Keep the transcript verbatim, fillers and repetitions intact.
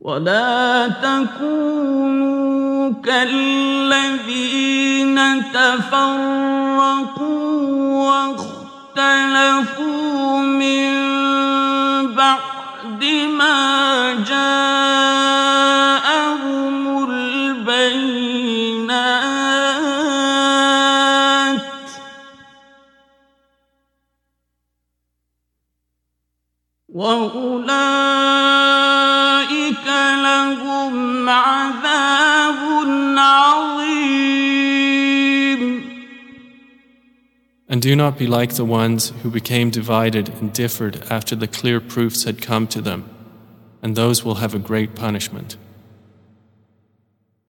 ولا تكونوا كالذين تفرقوا واختلفوا من بعد ما جاءهم البينات وأولئك لهم عذاب عظيم. And do not be like the ones who became divided and differed after the clear proofs had come to them, and those will have a great punishment.